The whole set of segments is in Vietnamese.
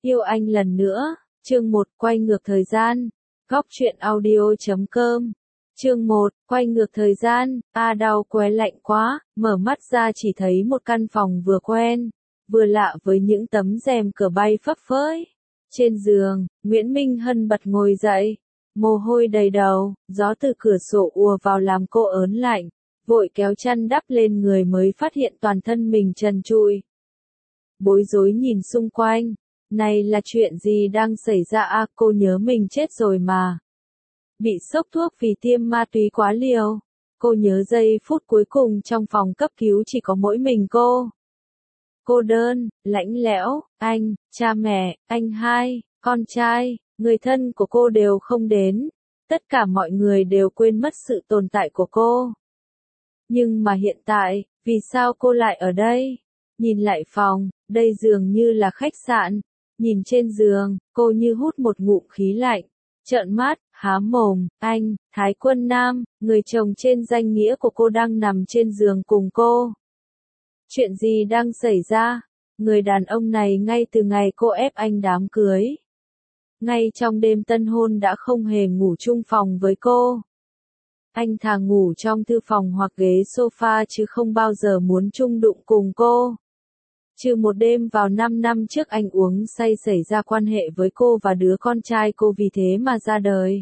Yêu anh lần nữa, chương 1 quay ngược thời gian, góc truyện audio.com. Chương 1, quay ngược thời gian, đau qué lạnh quá, mở mắt ra chỉ thấy một căn phòng vừa quen, vừa lạ với những tấm rèm cửa bay phấp phới. Trên giường, Nguyễn Minh Hân bật ngồi dậy, mồ hôi đầy đầu, gió từ cửa sổ ùa vào làm cô ớn lạnh, vội kéo chăn đắp lên người mới phát hiện toàn thân mình trần trụi. Bối rối nhìn xung quanh, này là chuyện gì đang xảy ra cô nhớ mình chết rồi mà. Bị sốc thuốc vì tiêm ma túy quá liều. Cô nhớ giây phút cuối cùng trong phòng cấp cứu chỉ có mỗi mình cô. Cô đơn, lạnh lẽo, anh, cha mẹ, anh hai, con trai, người thân của cô đều không đến. Tất cả mọi người đều quên mất sự tồn tại của cô. Nhưng mà hiện tại, vì sao cô lại ở đây? Nhìn lại phòng, đây dường như là khách sạn. Nhìn trên giường, cô như hút một ngụm khí lạnh. Trợn mắt, há mồm, anh, Thái Quân Nam, người chồng trên danh nghĩa của cô đang nằm trên giường cùng cô. Chuyện gì đang xảy ra? Người đàn ông này ngay từ ngày cô ép anh đám cưới. Ngay trong đêm tân hôn đã không hề ngủ chung phòng với cô. Anh thà ngủ trong thư phòng hoặc ghế sofa chứ không bao giờ muốn chung đụng cùng cô. Trừ một đêm vào 5 năm trước anh uống say xảy ra quan hệ với cô và đứa con trai cô vì thế mà ra đời.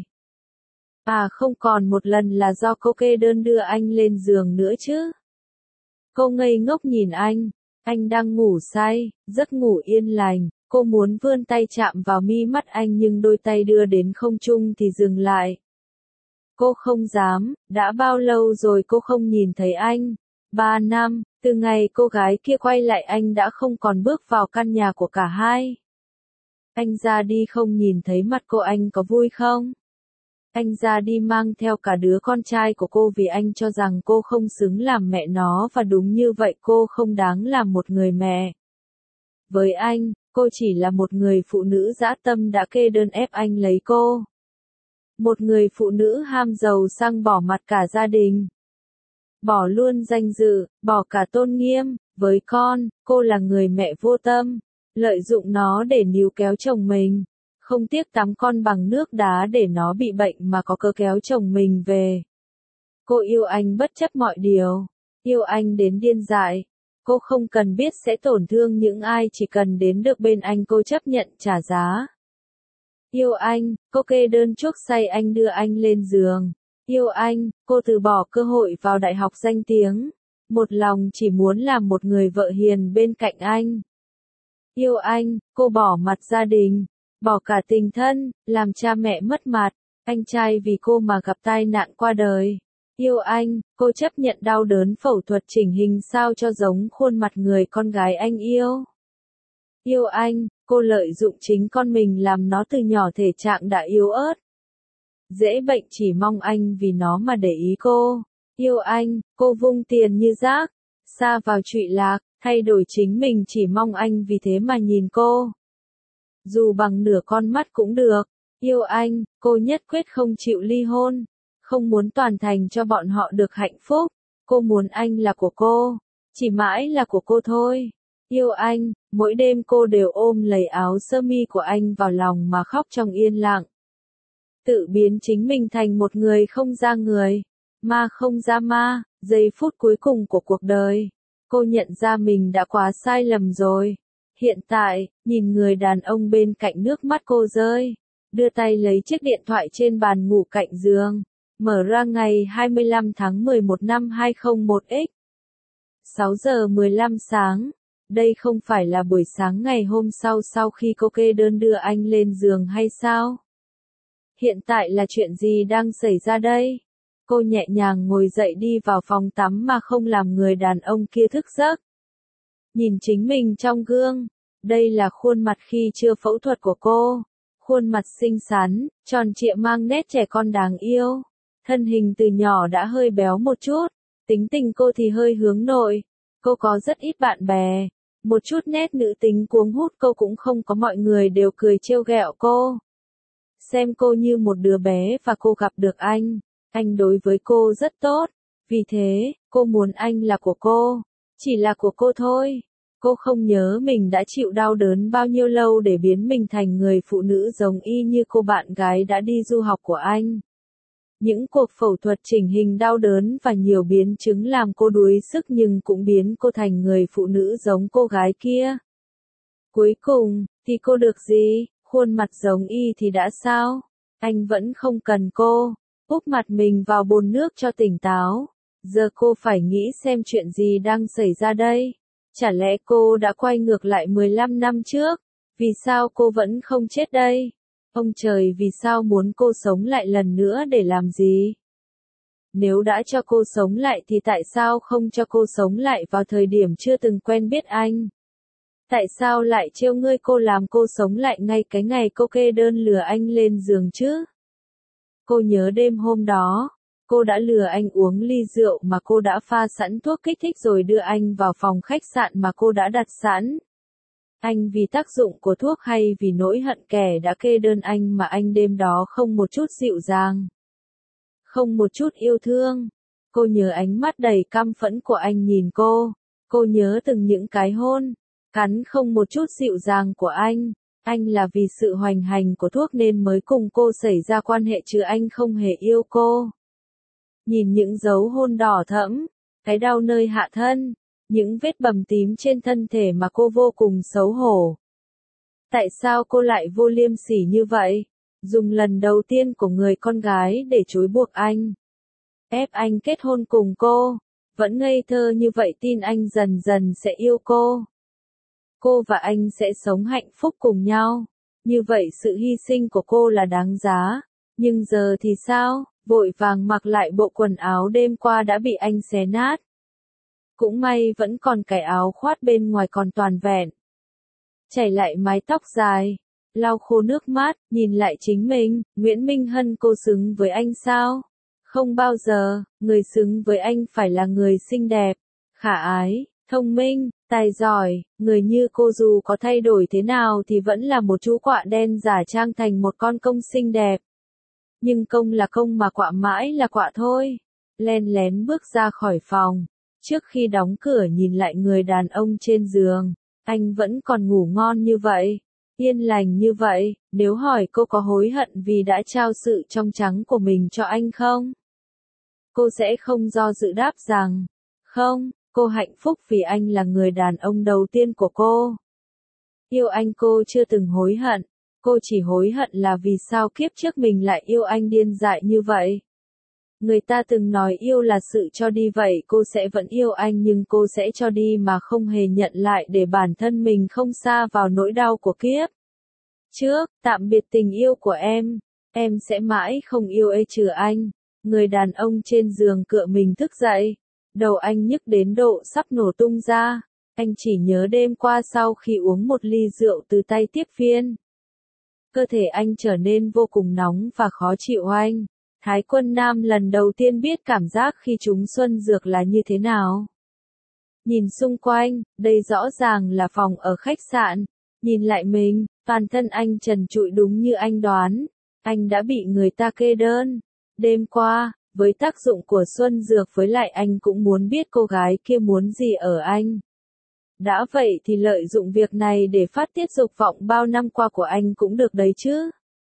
Không còn một lần là do cô kê đơn đưa anh lên giường nữa chứ. Cô ngây ngốc nhìn anh đang ngủ say, giấc ngủ yên lành, cô muốn vươn tay chạm vào mi mắt anh nhưng đôi tay đưa đến không trung thì dừng lại. Cô không dám, đã bao lâu rồi cô không nhìn thấy anh? 3 năm, từ ngày cô gái kia quay lại anh đã không còn bước vào căn nhà của cả hai. Anh ra đi không nhìn thấy mặt cô, anh có vui không? Anh ra đi mang theo cả đứa con trai của cô vì anh cho rằng cô không xứng làm mẹ nó và đúng như vậy cô không đáng làm một người mẹ. Với anh, cô chỉ là một người phụ nữ dã tâm đã kê đơn ép anh lấy cô. Một người phụ nữ ham giàu sang bỏ mặt cả gia đình. Bỏ luôn danh dự, bỏ cả tôn nghiêm, với con, cô là người mẹ vô tâm, lợi dụng nó để níu kéo chồng mình, không tiếc tắm con bằng nước đá để nó bị bệnh mà có cớ kéo chồng mình về. Cô yêu anh bất chấp mọi điều, yêu anh đến điên dại, cô không cần biết sẽ tổn thương những ai, chỉ cần đến được bên anh cô chấp nhận trả giá. Yêu anh, cô kê đơn chuốc say anh đưa anh lên giường. Yêu anh, cô từ bỏ cơ hội vào đại học danh tiếng, một lòng chỉ muốn làm một người vợ hiền bên cạnh anh. Yêu anh, cô bỏ mặt gia đình, bỏ cả tình thân, làm cha mẹ mất mặt, anh trai vì cô mà gặp tai nạn qua đời. Yêu anh, cô chấp nhận đau đớn phẫu thuật chỉnh hình sao cho giống khuôn mặt người con gái anh yêu. Yêu anh, cô lợi dụng chính con mình làm nó từ nhỏ thể trạng đã yếu ớt. Dễ bệnh chỉ mong anh vì nó mà để ý cô. Yêu anh, cô vung tiền như rác, sa vào trụy lạc, thay đổi chính mình chỉ mong anh vì thế mà nhìn cô. Dù bằng nửa con mắt cũng được. Yêu anh, cô nhất quyết không chịu ly hôn, không muốn toàn thành cho bọn họ được hạnh phúc. Cô muốn anh là của cô, chỉ mãi là của cô thôi. Yêu anh, mỗi đêm cô đều ôm lấy áo sơ mi của anh vào lòng mà khóc trong yên lặng. Tự biến chính mình thành một người không ra người, ma không ra ma. Giây phút cuối cùng của cuộc đời, cô nhận ra mình đã quá sai lầm rồi. Hiện tại, nhìn người đàn ông bên cạnh nước mắt cô rơi, đưa tay lấy chiếc điện thoại trên bàn ngủ cạnh giường, mở ra ngày 25 tháng 11 năm 2001x. 6 giờ 15 sáng, đây không phải là buổi sáng ngày hôm sau khi cô kê đơn đưa anh lên giường hay sao? Hiện tại là chuyện gì đang xảy ra đây? Cô nhẹ nhàng ngồi dậy đi vào phòng tắm mà không làm người đàn ông kia thức giấc. Nhìn chính mình trong gương, đây là khuôn mặt khi chưa phẫu thuật của cô. Khuôn mặt xinh xắn, tròn trịa mang nét trẻ con đáng yêu. Thân hình từ nhỏ đã hơi béo một chút, tính tình cô thì hơi hướng nội. Cô có rất ít bạn bè, một chút nét nữ tính cuống hút cô cũng không có, mọi người đều cười trêu ghẹo cô. Xem cô như một đứa bé và cô gặp được anh đối với cô rất tốt, vì thế, cô muốn anh là của cô, chỉ là của cô thôi. Cô không nhớ mình đã chịu đau đớn bao nhiêu lâu để biến mình thành người phụ nữ giống y như cô bạn gái đã đi du học của anh. Những cuộc phẫu thuật chỉnh hình đau đớn và nhiều biến chứng làm cô đuối sức nhưng cũng biến cô thành người phụ nữ giống cô gái kia. Cuối cùng, thì cô được gì? Khuôn mặt giống y thì đã sao? Anh vẫn không cần cô. Úp mặt mình vào bồn nước cho tỉnh táo. Giờ cô phải nghĩ xem chuyện gì đang xảy ra đây. Chả lẽ cô đã quay ngược lại 15 năm trước? Vì sao cô vẫn không chết đây? Ông trời vì sao muốn cô sống lại lần nữa để làm gì? Nếu đã cho cô sống lại thì tại sao không cho cô sống lại vào thời điểm chưa từng quen biết anh? Tại sao lại trêu ngươi cô làm cô sống lại ngay cái ngày cô kê đơn lừa anh lên giường chứ? Cô nhớ đêm hôm đó, cô đã lừa anh uống ly rượu mà cô đã pha sẵn thuốc kích thích rồi đưa anh vào phòng khách sạn mà cô đã đặt sẵn. Anh vì tác dụng của thuốc hay vì nỗi hận kẻ đã kê đơn anh mà anh đêm đó không một chút dịu dàng, không một chút yêu thương. Cô nhớ ánh mắt đầy căm phẫn của anh nhìn cô nhớ từng những cái hôn, cắn không một chút dịu dàng của anh. Anh là vì sự hoành hành của thuốc nên mới cùng cô xảy ra quan hệ chứ anh không hề yêu cô. Nhìn những dấu hôn đỏ thẫm, cái đau nơi hạ thân, những vết bầm tím trên thân thể mà cô vô cùng xấu hổ. Tại sao cô lại vô liêm sỉ như vậy? Dùng lần đầu tiên của người con gái để trói buộc anh. Ép anh kết hôn cùng cô. Vẫn ngây thơ như vậy tin anh dần dần sẽ yêu cô. Cô và anh sẽ sống hạnh phúc cùng nhau. Như vậy sự hy sinh của cô là đáng giá. Nhưng giờ thì sao? Vội vàng mặc lại bộ quần áo đêm qua đã bị anh xé nát. Cũng may vẫn còn cái áo khoác bên ngoài còn toàn vẹn. Chảy lại mái tóc dài, lau khô nước mắt, nhìn lại chính mình, Nguyễn Minh Hân cô xứng với anh sao? Không bao giờ, người xứng với anh phải là người xinh đẹp, khả ái, thông minh, tài giỏi, người như cô dù có thay đổi thế nào thì vẫn là một chú quạ đen giả trang thành một con công xinh đẹp. Nhưng công là công mà quạ mãi là quạ thôi. Len lén bước ra khỏi phòng. Trước khi đóng cửa nhìn lại người đàn ông trên giường, anh vẫn còn ngủ ngon như vậy, yên lành như vậy, nếu hỏi cô có hối hận vì đã trao sự trong trắng của mình cho anh không? Cô sẽ không do dự đáp rằng, không, cô hạnh phúc vì anh là người đàn ông đầu tiên của cô. Yêu anh cô chưa từng hối hận, cô chỉ hối hận là vì sao kiếp trước mình lại yêu anh điên dại như vậy. Người ta từng nói yêu là sự cho đi vậy cô sẽ vẫn yêu anh nhưng cô sẽ cho đi mà không hề nhận lại để bản thân mình không sa vào nỗi đau của kiếp trước. Tạm biệt tình yêu của em sẽ mãi không yêu trừ anh. Người đàn ông trên giường cựa mình thức dậy, đầu anh nhức đến độ sắp nổ tung ra. Anh chỉ nhớ đêm qua sau khi uống một ly rượu từ tay tiếp viên, cơ thể anh trở nên vô cùng nóng và khó chịu. Anh Thái Quân Nam lần đầu tiên biết cảm giác khi trúng xuân dược là như thế nào. Nhìn xung quanh, đây rõ ràng là phòng ở khách sạn. Nhìn lại mình, toàn thân anh trần trụi đúng như anh đoán. Anh đã bị người ta kê đơn. Đêm qua, với tác dụng của xuân dược với lại anh cũng muốn biết cô gái kia muốn gì ở anh. Đã vậy thì lợi dụng việc này để phát tiết dục vọng bao năm qua của anh cũng được đấy chứ.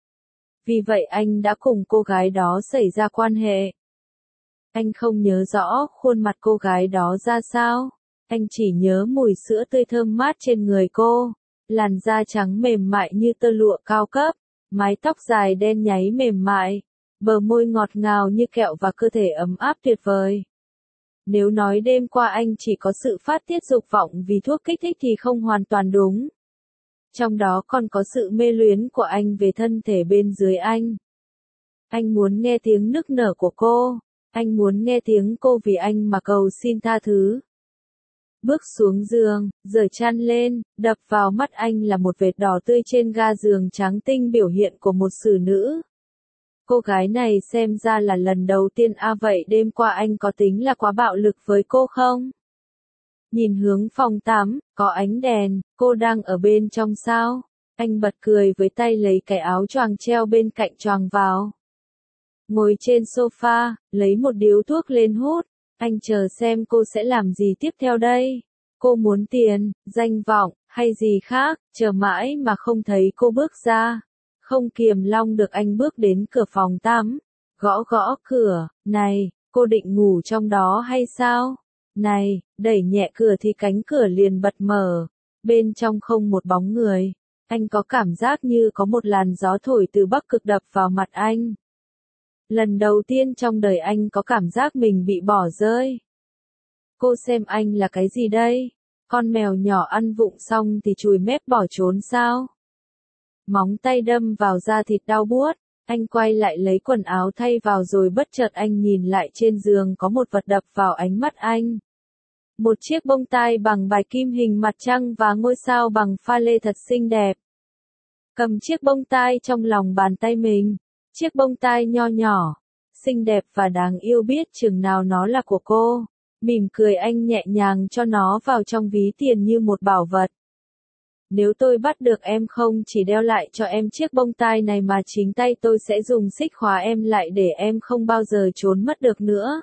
Vì vậy anh đã cùng cô gái đó xảy ra quan hệ. Anh không nhớ rõ khuôn mặt cô gái đó ra sao. Anh chỉ nhớ mùi sữa tươi thơm mát trên người cô. Làn da trắng mềm mại như tơ lụa cao cấp. Mái tóc dài đen nháy mềm mại. Bờ môi ngọt ngào như kẹo và cơ thể ấm áp tuyệt vời. Nếu nói đêm qua anh chỉ có sự phát tiết dục vọng vì thuốc kích thích thì không hoàn toàn đúng. Trong đó còn có sự mê luyến của anh về thân thể bên dưới anh. Anh muốn nghe tiếng nức nở của cô. Anh muốn nghe tiếng cô vì anh mà cầu xin tha thứ. Bước xuống giường, giở chăn lên, đập vào mắt anh là một vệt đỏ tươi trên ga giường trắng tinh biểu hiện của một xử nữ. Cô gái này xem ra là lần đầu tiên vậy đêm qua anh có tính là quá bạo lực với cô không? Nhìn hướng phòng tắm, có ánh đèn, cô đang ở bên trong sao? Anh bật cười với tay lấy cái áo choàng treo bên cạnh choàng vào. Ngồi trên sofa, lấy một điếu thuốc lên hút. Anh chờ xem cô sẽ làm gì tiếp theo đây. Cô muốn tiền, danh vọng, hay gì khác, chờ mãi mà không thấy cô bước ra. Không kiềm lòng được anh bước đến cửa phòng tắm, gõ gõ cửa, này, cô định ngủ trong đó hay sao? Này, đẩy nhẹ cửa thì cánh cửa liền bật mở, bên trong không một bóng người. Anh có cảm giác như có một làn gió thổi từ Bắc Cực đập vào mặt anh. Lần đầu tiên trong đời anh có cảm giác mình bị bỏ rơi. Cô xem anh là cái gì đây? Con mèo nhỏ ăn vụng xong thì chùi mép bỏ trốn sao? Móng tay đâm vào da thịt đau buốt, anh quay lại lấy quần áo thay vào rồi bất chợt anh nhìn lại trên giường có một vật đập vào ánh mắt anh. Một chiếc bông tai bằng bài kim hình mặt trăng và ngôi sao bằng pha lê thật xinh đẹp. Cầm chiếc bông tai trong lòng bàn tay mình, chiếc bông tai nho nhỏ, xinh đẹp và đáng yêu biết chừng nào nó là của cô. Mỉm cười anh nhẹ nhàng cho nó vào trong ví tiền như một bảo vật. Nếu tôi bắt được em không chỉ đeo lại cho em chiếc bông tai này mà chính tay tôi sẽ dùng xích khóa em lại để em không bao giờ trốn mất được nữa.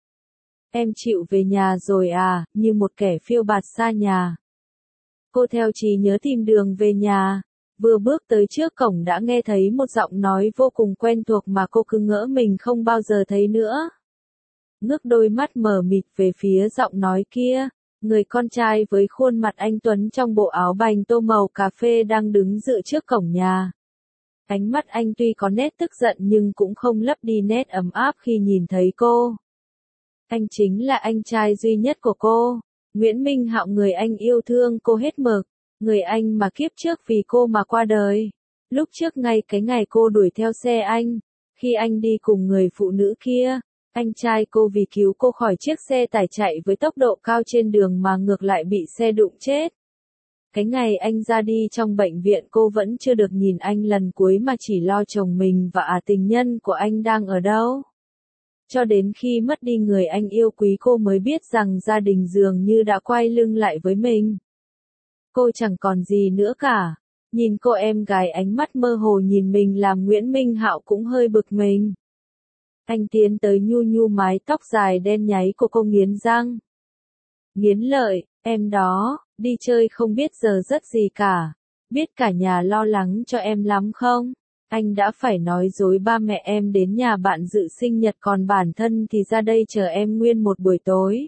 Em chịu về nhà rồi à, như một kẻ phiêu bạt xa nhà. Cô theo trí nhớ tìm đường về nhà, vừa bước tới trước cổng đã nghe thấy một giọng nói vô cùng quen thuộc mà cô cứ ngỡ mình không bao giờ thấy nữa. Ngước đôi mắt mờ mịt về phía giọng nói kia, người con trai với khuôn mặt anh tuấn trong bộ áo bành tô màu cà phê đang đứng dự trước cổng nhà. Ánh mắt anh tuy có nét tức giận nhưng cũng không lấp đi nét ấm áp khi nhìn thấy cô. Anh chính là anh trai duy nhất của cô, Nguyễn Minh Hạo, người anh yêu thương cô hết mực, người anh mà kiếp trước vì cô mà qua đời. Lúc trước ngay cái ngày cô đuổi theo xe anh, khi anh đi cùng người phụ nữ kia, anh trai cô vì cứu cô khỏi chiếc xe tải chạy với tốc độ cao trên đường mà ngược lại bị xe đụng chết. Cái ngày anh ra đi trong bệnh viện cô vẫn chưa được nhìn anh lần cuối mà chỉ lo chồng mình và tình nhân của anh đang ở đâu. Cho đến khi mất đi người anh yêu quý cô mới biết rằng gia đình dường như đã quay lưng lại với mình. Cô chẳng còn gì nữa cả. Nhìn cô em gái ánh mắt mơ hồ nhìn mình làm Nguyễn Minh Hạo cũng hơi bực mình. Anh tiến tới nhu nhu mái tóc dài đen nháy của cô nghiến răng. Nghiến lợi, em đó, đi chơi không biết giờ giấc gì cả. Biết cả nhà lo lắng cho em lắm không? Anh đã phải nói dối ba mẹ em đến nhà bạn dự sinh nhật còn bản thân thì ra đây chờ em nguyên một buổi tối.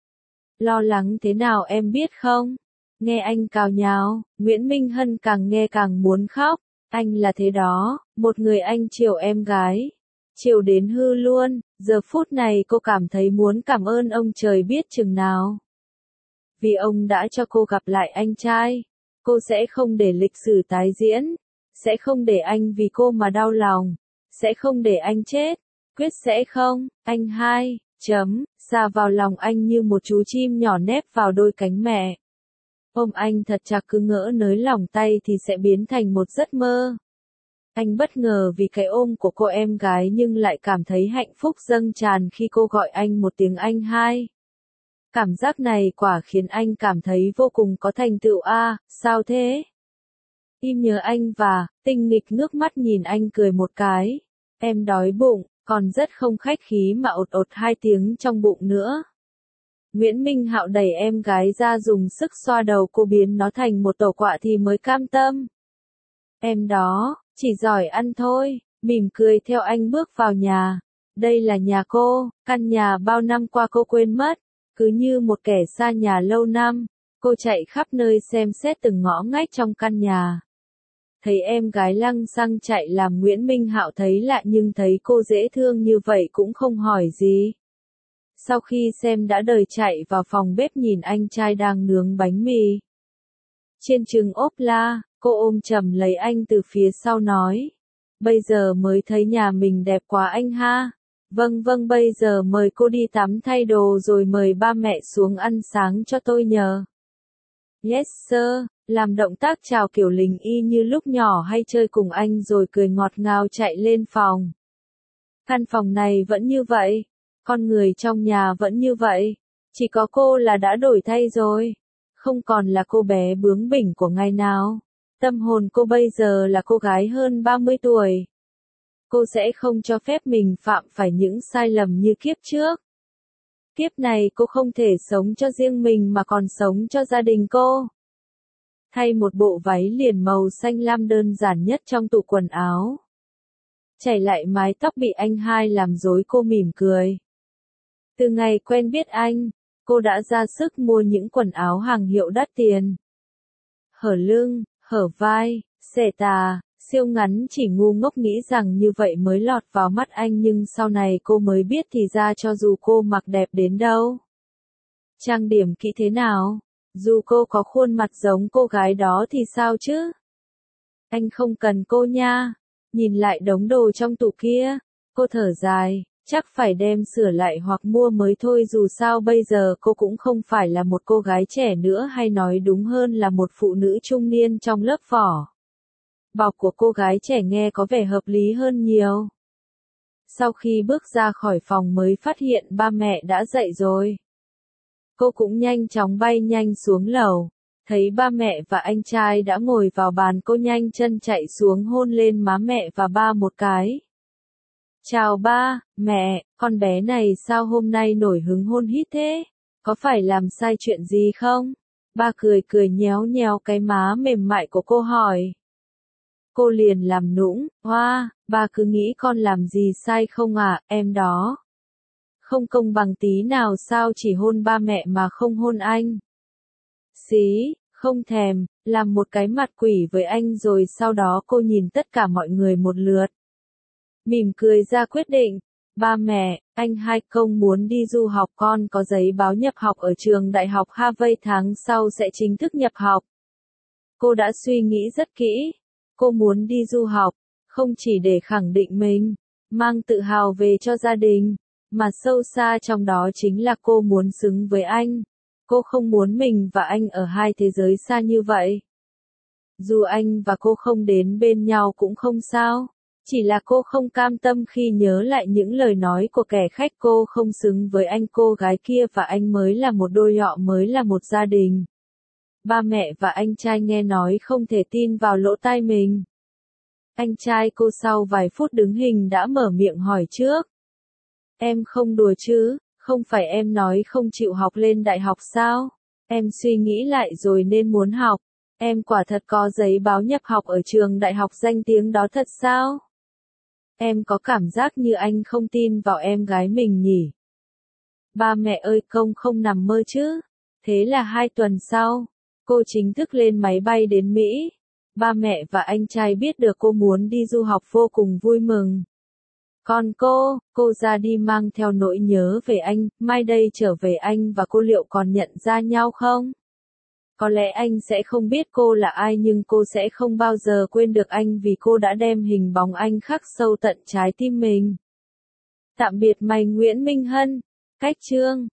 Lo lắng thế nào em biết không? Nghe anh cào nhào, Nguyễn Minh Hân càng nghe càng muốn khóc. Anh là thế đó, một người anh chiều em gái. Chiều đến hư luôn, giờ phút này cô cảm thấy muốn cảm ơn ông trời biết chừng nào. Vì ông đã cho cô gặp lại anh trai. Cô sẽ không để lịch sử tái diễn. Sẽ không để anh vì cô mà đau lòng. Sẽ không để anh chết. Quyết sẽ không. Anh hai, xa vào lòng anh như một chú chim nhỏ nép vào đôi cánh mẹ. Ôm anh thật chặt cứ ngỡ nới lỏng tay thì sẽ biến thành một giấc mơ. Anh bất ngờ vì cái ôm của cô em gái nhưng lại cảm thấy hạnh phúc dâng tràn khi cô gọi anh một tiếng anh hai. Cảm giác này quả khiến anh cảm thấy vô cùng có thành tựu sao thế? Im nhớ anh và, tinh nghịch ngước mắt nhìn anh cười một cái. Em đói bụng, còn rất không khách khí mà ột ột 2 tiếng trong bụng nữa. Nguyễn Minh Hạo đẩy em gái ra dùng sức xoa đầu cô biến nó thành một tổ quạ thì mới cam tâm. Em đó, chỉ giỏi ăn thôi, mỉm cười theo anh bước vào nhà. Đây là nhà cô, căn nhà bao năm qua cô quên mất, cứ như một kẻ xa nhà lâu năm, cô chạy khắp nơi xem xét từng ngõ ngách trong căn nhà. Thấy em gái lăng xăng chạy làm Nguyễn Minh Hạo thấy lạ nhưng thấy cô dễ thương như vậy cũng không hỏi gì. Sau khi xem đã đời chạy vào phòng bếp nhìn anh trai đang nướng bánh mì. Chiên trứng ốp la, cô ôm chầm lấy anh từ phía sau nói. Bây giờ mới thấy nhà mình đẹp quá anh ha. Vâng vâng, bây giờ mời cô đi tắm thay đồ rồi mời ba mẹ xuống ăn sáng cho tôi nhờ. Yes sir, làm động tác chào kiểu lính y như lúc nhỏ hay chơi cùng anh rồi cười ngọt ngào chạy lên phòng. Căn phòng này vẫn như vậy. Con người trong nhà vẫn như vậy, chỉ có cô là đã đổi thay rồi, không còn là cô bé bướng bỉnh của ngày nào. Tâm hồn cô bây giờ là cô gái hơn 30 tuổi. Cô sẽ không cho phép mình phạm phải những sai lầm như kiếp trước. Kiếp này cô không thể sống cho riêng mình mà còn sống cho gia đình cô. Thay một bộ váy liền màu xanh lam đơn giản nhất trong tủ quần áo. Chảy lại mái tóc bị anh hai làm rối, cô mỉm cười. Từ ngày quen biết anh, cô đã ra sức mua những quần áo hàng hiệu đắt tiền. Hở lưng, hở vai, xẻ tà, siêu ngắn, chỉ ngu ngốc nghĩ rằng như vậy mới lọt vào mắt anh, nhưng sau này cô mới biết thì ra cho dù cô mặc đẹp đến đâu, trang điểm kỹ thế nào, dù cô có khuôn mặt giống cô gái đó thì sao chứ? Anh không cần cô nha. Nhìn lại đống đồ trong tủ kia, cô thở dài, chắc phải đem sửa lại hoặc mua mới thôi, dù sao bây giờ cô cũng không phải là một cô gái trẻ nữa, hay nói đúng hơn là một phụ nữ trung niên trong lớp vỏ bọc của cô gái trẻ nghe có vẻ hợp lý hơn nhiều. Sau khi bước ra khỏi phòng mới phát hiện ba mẹ đã dậy rồi. Cô cũng nhanh chóng bay nhanh xuống lầu. Thấy ba mẹ và anh trai đã ngồi vào bàn, cô nhanh chân chạy xuống hôn lên má mẹ và ba một cái. Chào ba, mẹ, con bé này sao hôm nay nổi hứng hôn hít thế? Có phải làm sai chuyện gì không? Ba cười cười nhéo nhéo cái má mềm mại của cô hỏi. Cô liền làm nũng, hoa, ba cứ nghĩ con làm gì sai không à, em đó. Không công bằng tí nào sao, chỉ hôn ba mẹ mà không hôn anh. Xí, không thèm, làm một cái mặt quỷ với anh rồi sau đó cô nhìn tất cả mọi người một lượt. Mỉm cười ra quyết định, ba mẹ, anh hai công muốn đi du học, con có giấy báo nhập học ở trường đại học Harvard, tháng sau sẽ chính thức nhập học. Cô đã suy nghĩ rất kỹ, cô muốn đi du học, không chỉ để khẳng định mình, mang tự hào về cho gia đình, mà sâu xa trong đó chính là cô muốn xứng với anh. Cô không muốn mình và anh ở hai thế giới xa như vậy. Dù anh và cô không đến bên nhau cũng không sao. Chỉ là cô không cam tâm khi nhớ lại những lời nói của kẻ khách, cô không xứng với anh, cô gái kia và anh mới là một đôi, họ mới là một gia đình. Ba mẹ và anh trai nghe nói không thể tin vào lỗ tai mình. Anh trai cô sau vài phút đứng hình đã mở miệng hỏi trước. Em không đùa chứ, không phải em nói không chịu học lên đại học sao? Em suy nghĩ lại rồi nên muốn học. Em quả thật có giấy báo nhập học ở trường đại học danh tiếng đó thật sao? Em có cảm giác như anh không tin vào em gái mình nhỉ? Ba mẹ ơi, công không nằm mơ chứ? Thế là 2 tuần sau, cô chính thức lên máy bay đến Mỹ. Ba mẹ và anh trai biết được cô muốn đi du học vô cùng vui mừng. Còn cô ra đi mang theo nỗi nhớ về anh, mai đây trở về anh và cô liệu còn nhận ra nhau không? Có lẽ anh sẽ không biết cô là ai, nhưng cô sẽ không bao giờ quên được anh vì cô đã đem hình bóng anh khắc sâu tận trái tim mình. Tạm biệt mày Nguyễn Minh Hân. Cách chương